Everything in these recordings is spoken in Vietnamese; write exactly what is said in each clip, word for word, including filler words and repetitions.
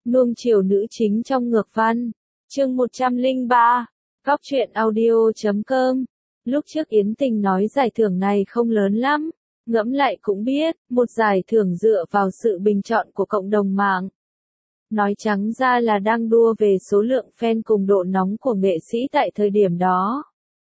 Nuông chiều nữ chính trong ngược văn. Chương một trăm lẻ ba. Góc truyện audio chấm com. Lúc trước Yến Tình nói giải thưởng này không lớn lắm. Ngẫm lại cũng biết, một giải thưởng dựa vào sự bình chọn của cộng đồng mạng. Nói trắng ra là đang đua về số lượng fan cùng độ nóng của nghệ sĩ tại thời điểm đó.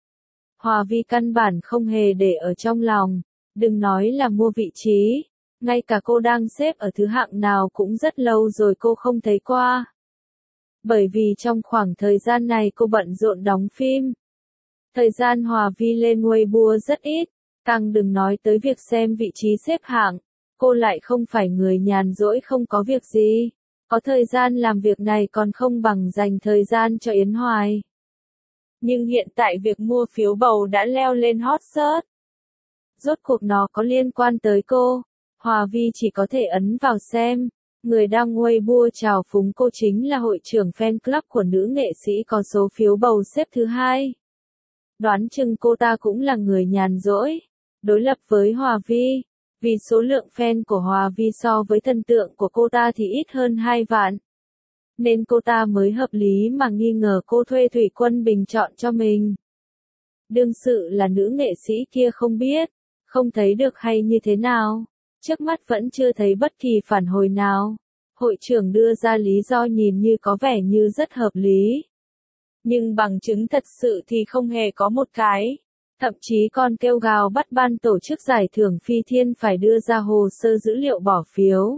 Hòa Vi căn bản không hề để ở trong lòng, đừng nói là mua vị trí, ngay cả cô đang xếp ở thứ hạng nào cũng rất lâu rồi cô không thấy qua. Bởi vì trong khoảng thời gian này cô bận rộn đóng phim. Thời gian Hòa Vi lên Weibo rất ít, càng đừng nói tới việc xem vị trí xếp hạng, cô lại không phải người nhàn rỗi không có việc gì. Có thời gian làm việc này còn không bằng dành thời gian cho Yến Hoài. Nhưng hiện tại việc mua phiếu bầu đã leo lên hot search. Rốt cuộc nó có liên quan tới cô, Hòa Vi chỉ có thể ấn vào xem. Người đăng Weibo chào phúng cô chính là hội trưởng fan club của nữ nghệ sĩ có số phiếu bầu xếp thứ hai. Đoán chừng cô ta cũng là người nhàn rỗi, đối lập với Hòa Vi. Vì số lượng fan của Hòa Vi so với thần tượng của cô ta thì ít hơn hai vạn. Nên cô ta mới hợp lý mà nghi ngờ cô thuê Thủy Quân bình chọn cho mình. Đương sự là nữ nghệ sĩ kia không biết, không thấy được hay như thế nào. Trước mắt vẫn chưa thấy bất kỳ phản hồi nào. Hội trưởng đưa ra lý do nhìn như có vẻ như rất hợp lý. Nhưng bằng chứng thật sự thì không hề có một cái. Thậm chí còn kêu gào bắt ban tổ chức giải thưởng Phi Thiên phải đưa ra hồ sơ dữ liệu bỏ phiếu.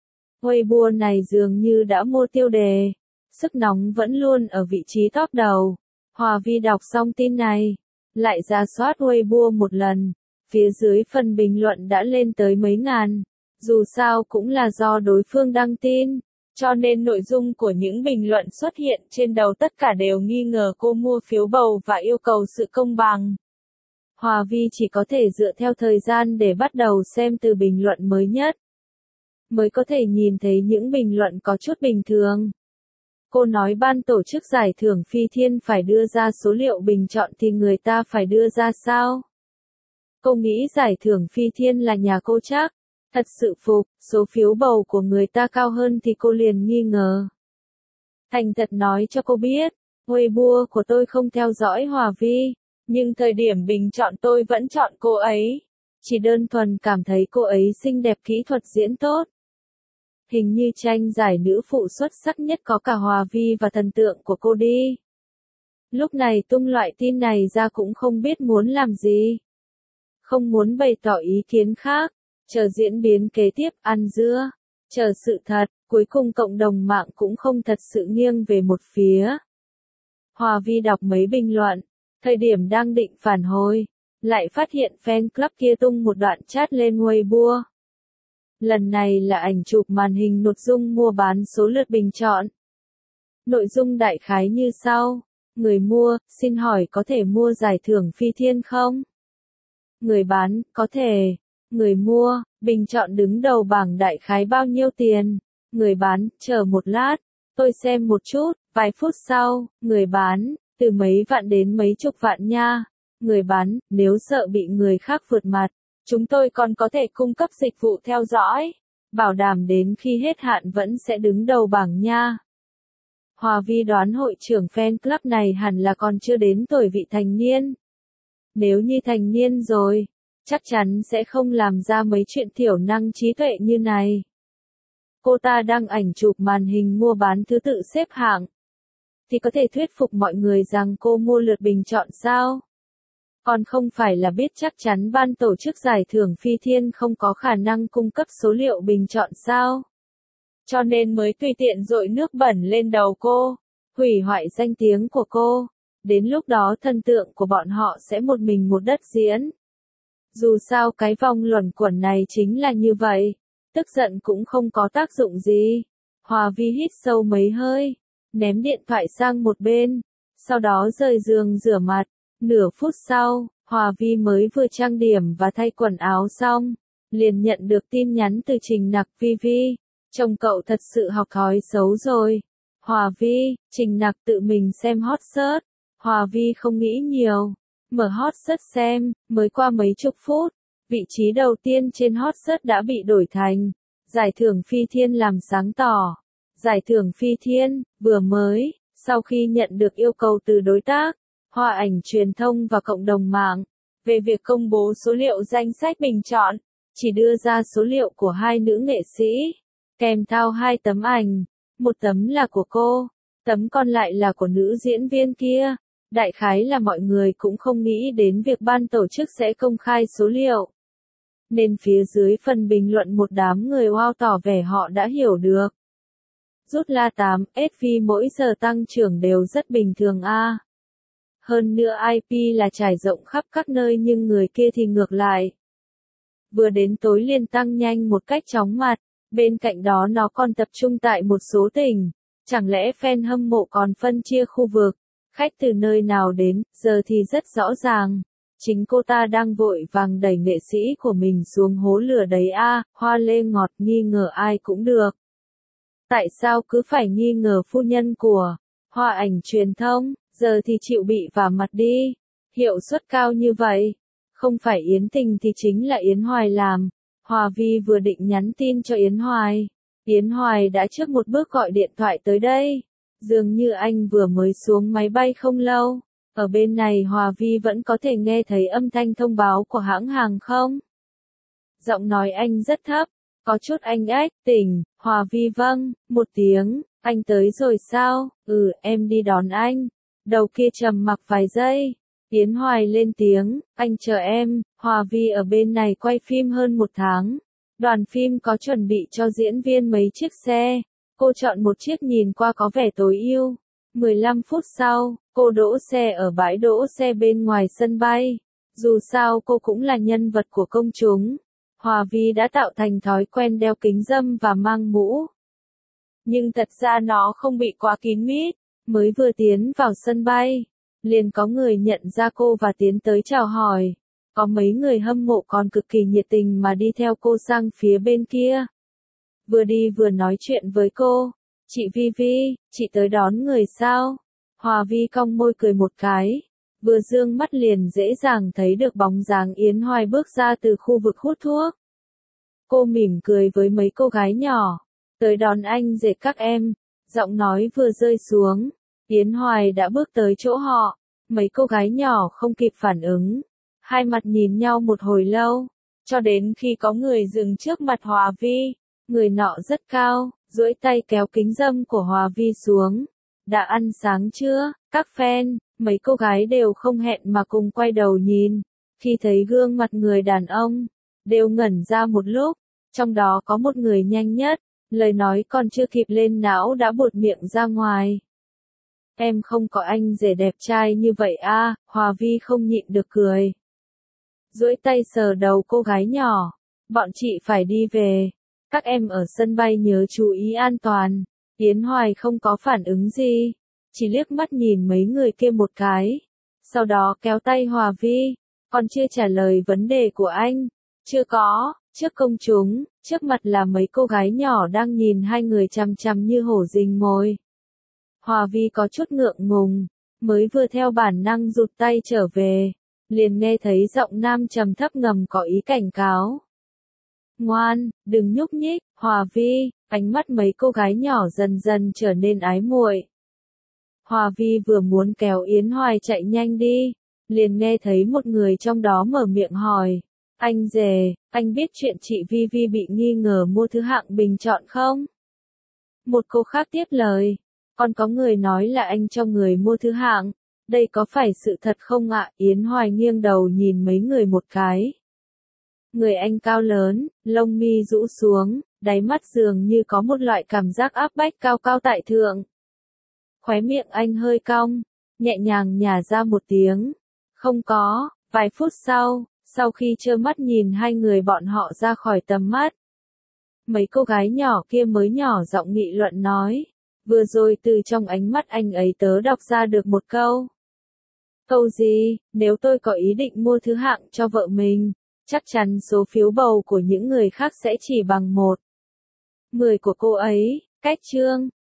Weibo này dường như đã mua tiêu đề. Sức nóng vẫn luôn ở vị trí top đầu. Hòa Vi đọc xong tin này, lại ra soát Weibo một lần. Phía dưới phần bình luận đã lên tới mấy ngàn. Dù sao cũng là do đối phương đăng tin, cho nên nội dung của những bình luận xuất hiện trên đầu tất cả đều nghi ngờ cô mua phiếu bầu và yêu cầu sự công bằng. Hòa Vi chỉ có thể dựa theo thời gian để bắt đầu xem từ bình luận mới nhất. Mới có thể nhìn thấy những bình luận có chút bình thường. Cô nói ban tổ chức giải thưởng Phi Thiên phải đưa ra số liệu bình chọn thì người ta phải đưa ra sao? Cô nghĩ giải thưởng Phi Thiên là nhà cô chắc. Thật sự phục, số phiếu bầu của người ta cao hơn thì cô liền nghi ngờ. Thành thật nói cho cô biết, Weibo của tôi không theo dõi Hòa Vi, nhưng thời điểm bình chọn tôi vẫn chọn cô ấy. Chỉ đơn thuần cảm thấy cô ấy xinh đẹp, kỹ thuật diễn tốt. Hình như tranh giải nữ phụ xuất sắc nhất có cả Hòa Vi và thần tượng của cô đi. Lúc này tung loại tin này ra cũng không biết muốn làm gì. Không muốn bày tỏ ý kiến khác, chờ diễn biến kế tiếp ăn dưa, chờ sự thật, cuối cùng cộng đồng mạng cũng không thật sự nghiêng về một phía. Hòa Vi đọc mấy bình luận, thời điểm đang định phản hồi, lại phát hiện fan club kia tung một đoạn chat lên Weibo. Lần này là ảnh chụp màn hình nội dung mua bán số lượt bình chọn. Nội dung đại khái như sau, người mua, xin hỏi có thể mua giải thưởng Phi Thiên không? Người bán, có thể. Người mua, bình chọn đứng đầu bảng đại khái bao nhiêu tiền? Người bán, chờ một lát, tôi xem một chút, vài phút sau, người bán, từ mấy vạn đến mấy chục vạn nha. Người bán, nếu sợ bị người khác vượt mặt, chúng tôi còn có thể cung cấp dịch vụ theo dõi, bảo đảm đến khi hết hạn vẫn sẽ đứng đầu bảng nha. Hòa Vi đoán hội trưởng fan club này hẳn là còn chưa đến tuổi vị thành niên. Nếu như thành niên rồi, chắc chắn sẽ không làm ra mấy chuyện thiểu năng trí tuệ như này. Cô ta đăng ảnh chụp màn hình mua bán thứ tự xếp hạng. Thì có thể thuyết phục mọi người rằng cô mua lượt bình chọn sao? Còn không phải là biết chắc chắn ban tổ chức giải thưởng Phi Thiên không có khả năng cung cấp số liệu bình chọn sao? Cho nên mới tùy tiện dội nước bẩn lên đầu cô, hủy hoại danh tiếng của cô. Đến lúc đó thần tượng của bọn họ sẽ một mình một đất diễn. Dù sao cái vòng luẩn quẩn này chính là như vậy, tức giận cũng không có tác dụng gì. Hòa Vi hít sâu mấy hơi, ném điện thoại sang một bên, sau đó rời giường rửa mặt. Nửa phút sau, Hòa Vi mới vừa trang điểm và thay quần áo xong, liền nhận được tin nhắn từ Trình Nặc. Vi Vi, chồng cậu thật sự học thói xấu rồi. Hòa Vi, Trình Nặc tự mình xem hot search. Hòa Vi không nghĩ nhiều, mở hot search xem, mới qua mấy chục phút, vị trí đầu tiên trên hot search đã bị đổi thành giải thưởng Phi Thiên làm sáng tỏ. Giải thưởng Phi Thiên, vừa mới, sau khi nhận được yêu cầu từ đối tác, Hoa Ảnh Truyền thông và cộng đồng mạng, về việc công bố số liệu danh sách bình chọn, chỉ đưa ra số liệu của hai nữ nghệ sĩ, kèm theo hai tấm ảnh, một tấm là của cô, tấm còn lại là của nữ diễn viên kia. Đại khái là mọi người cũng không nghĩ đến việc ban tổ chức sẽ công khai số liệu. Nên phía dưới phần bình luận một đám người wow tỏ vẻ họ đã hiểu được. Rút la tám, ét vê mỗi giờ tăng trưởng đều rất bình thường a. Hơn nữa i pê là trải rộng khắp các nơi nhưng người kia thì ngược lại. Vừa đến tối liền tăng nhanh một cách chóng mặt, bên cạnh đó nó còn tập trung tại một số tỉnh. Chẳng lẽ fan hâm mộ còn phân chia khu vực, khách từ nơi nào đến, giờ thì rất rõ ràng. Chính cô ta đang vội vàng đẩy nghệ sĩ của mình xuống hố lửa đấy a, hoa lê ngọt nghi ngờ ai cũng được. Tại sao cứ phải nghi ngờ phu nhân của Hoa Ảnh Truyền thông, giờ thì chịu bị vả mặt đi. Hiệu suất cao như vậy, không phải Yến Tình thì chính là Yến Hoài làm. Hòa Vi vừa định nhắn tin cho Yến Hoài, Yến Hoài đã trước một bước gọi điện thoại tới đây. Dường như anh vừa mới xuống máy bay không lâu. Ở bên này Hòa Vi vẫn có thể nghe thấy âm thanh thông báo của hãng hàng không. Giọng nói anh rất thấp, có chút anh ách, tỉnh, Hòa Vi vâng, một tiếng, anh tới rồi sao, ừ em đi đón anh. Đầu kia trầm mặc vài giây, Yến Hoài lên tiếng, anh chờ em. Hòa Vi ở bên này quay phim hơn một tháng. Đoàn phim có chuẩn bị cho diễn viên mấy chiếc xe. Cô chọn một chiếc nhìn qua có vẻ tối ưu. mười lăm phút sau, cô đỗ xe ở bãi đỗ xe bên ngoài sân bay. Dù sao cô cũng là nhân vật của công chúng. Hòa Vi đã tạo thành thói quen đeo kính râm và mang mũ. Nhưng thật ra nó không bị quá kín mít. Mới vừa tiến vào sân bay, liền có người nhận ra cô và tiến tới chào hỏi. Có mấy người hâm mộ còn cực kỳ nhiệt tình mà đi theo cô sang phía bên kia. Vừa đi vừa nói chuyện với cô. Chị Vi Vi, chị tới đón người sao? Hòa Vi cong môi cười một cái. Vừa dương mắt liền dễ dàng thấy được bóng dáng Yến Hoài bước ra từ khu vực hút thuốc. Cô mỉm cười với mấy cô gái nhỏ. Tới đón anh dệt các em. Giọng nói vừa rơi xuống, Yến Hoài đã bước tới chỗ họ. Mấy cô gái nhỏ không kịp phản ứng. Hai mặt nhìn nhau một hồi lâu. Cho đến khi có người dừng trước mặt Hòa Vi. Người nọ rất cao, duỗi tay kéo kính râm của Hòa Vi xuống. Đã ăn sáng chưa, các fan? Mấy cô gái đều không hẹn mà cùng quay đầu nhìn. Khi thấy gương mặt người đàn ông, đều ngẩn ra một lúc. Trong đó có một người nhanh nhất, lời nói còn chưa kịp lên não đã buột miệng ra ngoài. Em không có anh rể đẹp trai như vậy a. Hòa Vi không nhịn được cười. Duỗi tay sờ đầu cô gái nhỏ. Bọn chị phải đi về. Các em ở sân bay nhớ chú ý an toàn. Yến Hoài không có phản ứng gì. Chỉ liếc mắt nhìn mấy người kia một cái. Sau đó kéo tay Hòa Vi. Còn chưa trả lời vấn đề của anh. Chưa có, trước công chúng, trước mặt là mấy cô gái nhỏ đang nhìn hai người chằm chằm như hổ rình mồi. Hòa Vi có chút ngượng ngùng, mới vừa theo bản năng rụt tay trở về. Liền nghe thấy giọng nam trầm thấp ngầm có ý cảnh cáo. Ngoan, đừng nhúc nhích, Hòa Vi. Ánh mắt mấy cô gái nhỏ dần dần trở nên ái muội. Hòa Vi vừa muốn kéo Yến Hoài chạy nhanh đi, liền nghe thấy một người trong đó mở miệng hỏi. Anh rể, anh biết chuyện chị Vi Vi bị nghi ngờ mua thứ hạng bình chọn không? Một cô khác tiếp lời. Còn có người nói là anh cho người mua thứ hạng. Đây có phải sự thật không ạ? Yến Hoài nghiêng đầu nhìn mấy người một cái. Người anh cao lớn, lông mi rũ xuống, đáy mắt dường như có một loại cảm giác áp bách cao cao tại thượng. Khóe miệng anh hơi cong, nhẹ nhàng nhả ra một tiếng. Không có, vài phút sau, sau khi trơ mắt nhìn hai người bọn họ ra khỏi tầm mắt. Mấy cô gái nhỏ kia mới nhỏ giọng nghị luận nói. Vừa rồi từ trong ánh mắt anh ấy tớ đọc ra được một câu. Câu gì, nếu tôi có ý định mua thứ hạng cho vợ mình, chắc chắn số phiếu bầu của những người khác sẽ chỉ bằng một. Mười của cô ấy, cách chương.